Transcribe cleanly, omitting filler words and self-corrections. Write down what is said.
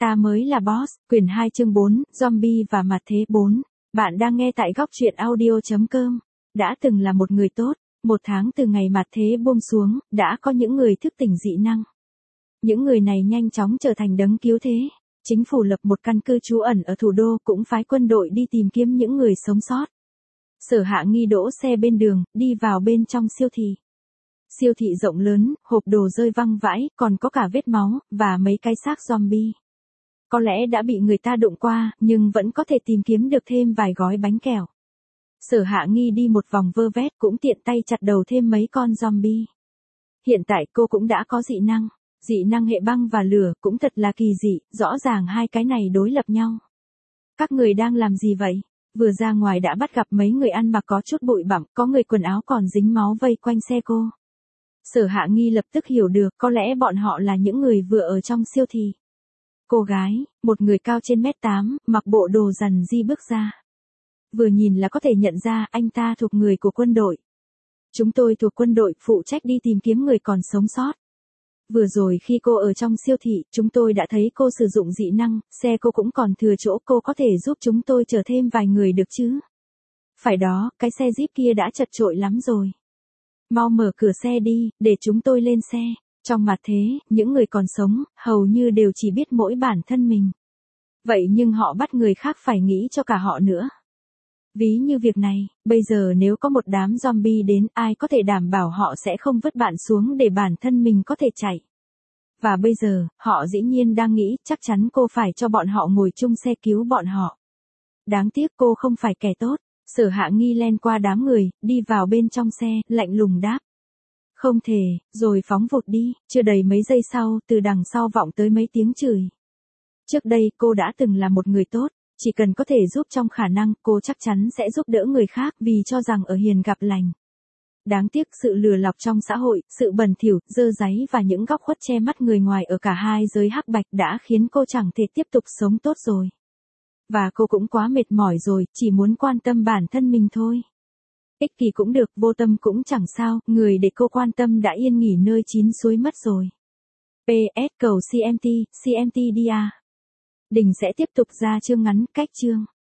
Ta mới là boss, quyển 2 chương 4, zombie và mặt thế 4. Bạn đang nghe tại góc truyện audio.com. Đã từng là một người tốt, một tháng từ ngày mặt thế buông xuống, đã có những người thức tỉnh dị năng. Những người này nhanh chóng trở thành đấng cứu thế. Chính phủ lập một căn cứ trú ẩn ở thủ đô, cũng phái quân đội đi tìm kiếm những người sống sót. Sở Hạ Nghi đỗ xe bên đường, đi vào bên trong siêu thị. Siêu thị rộng lớn, hộp đồ rơi văng vãi, còn có cả vết máu, và mấy cái xác zombie. Có lẽ đã bị người ta đụng qua, nhưng vẫn có thể tìm kiếm được thêm vài gói bánh kẹo. Sở Hạ Nghi đi một vòng vơ vét, cũng tiện tay chặt đầu thêm mấy con zombie. Hiện tại cô cũng đã có dị năng. Dị năng hệ băng và lửa cũng thật là kỳ dị, rõ ràng hai cái này đối lập nhau. Các người đang làm gì vậy? Vừa ra ngoài đã bắt gặp mấy người ăn mặc có chút bụi bặm, có người quần áo còn dính máu vây quanh xe cô. Sở Hạ Nghi lập tức hiểu được, có lẽ bọn họ là những người vừa ở trong siêu thị. Cô gái, một người cao trên 1m8, mặc bộ đồ rằn ri bước ra. Vừa nhìn là có thể nhận ra anh ta thuộc người của quân đội. Chúng tôi thuộc quân đội, phụ trách đi tìm kiếm người còn sống sót. Vừa rồi khi cô ở trong siêu thị, chúng tôi đã thấy cô sử dụng dị năng, xe cô cũng còn thừa chỗ, cô có thể giúp chúng tôi chở thêm vài người được chứ? Phải đó, cái xe Jeep kia đã chật chội lắm rồi. Mau mở cửa xe đi, để chúng tôi lên xe. Trong mặt thế, những người còn sống, hầu như đều chỉ biết mỗi bản thân mình. Vậy nhưng họ bắt người khác phải nghĩ cho cả họ nữa. Ví như việc này, bây giờ nếu có một đám zombie đến, ai có thể đảm bảo họ sẽ không vứt bạn xuống để bản thân mình có thể chạy. Và bây giờ, họ dĩ nhiên đang nghĩ, chắc chắn cô phải cho bọn họ ngồi chung xe cứu bọn họ. Đáng tiếc cô không phải kẻ tốt. Sở Hạ Nghi len qua đám người, đi vào bên trong xe, lạnh lùng đáp. Không thể, rồi phóng vụt đi. Chưa đầy mấy giây sau, từ đằng sau vọng tới mấy tiếng chửi. Trước đây, cô đã từng là một người tốt. Chỉ cần có thể giúp trong khả năng, cô chắc chắn sẽ giúp đỡ người khác, vì cho rằng ở hiền gặp lành. Đáng tiếc sự lừa lọc trong xã hội, sự bẩn thỉu, dơ dáy và những góc khuất che mắt người ngoài ở cả hai giới hắc bạch đã khiến cô chẳng thể tiếp tục sống tốt rồi. Và cô cũng quá mệt mỏi rồi, chỉ muốn quan tâm bản thân mình thôi. Ích kỷ cũng được, vô tâm cũng chẳng sao, người để cô quan tâm đã yên nghỉ nơi chín suối mất rồi. PS cầu CMT đi à. Đình sẽ tiếp tục ra chương ngắn, cách chương.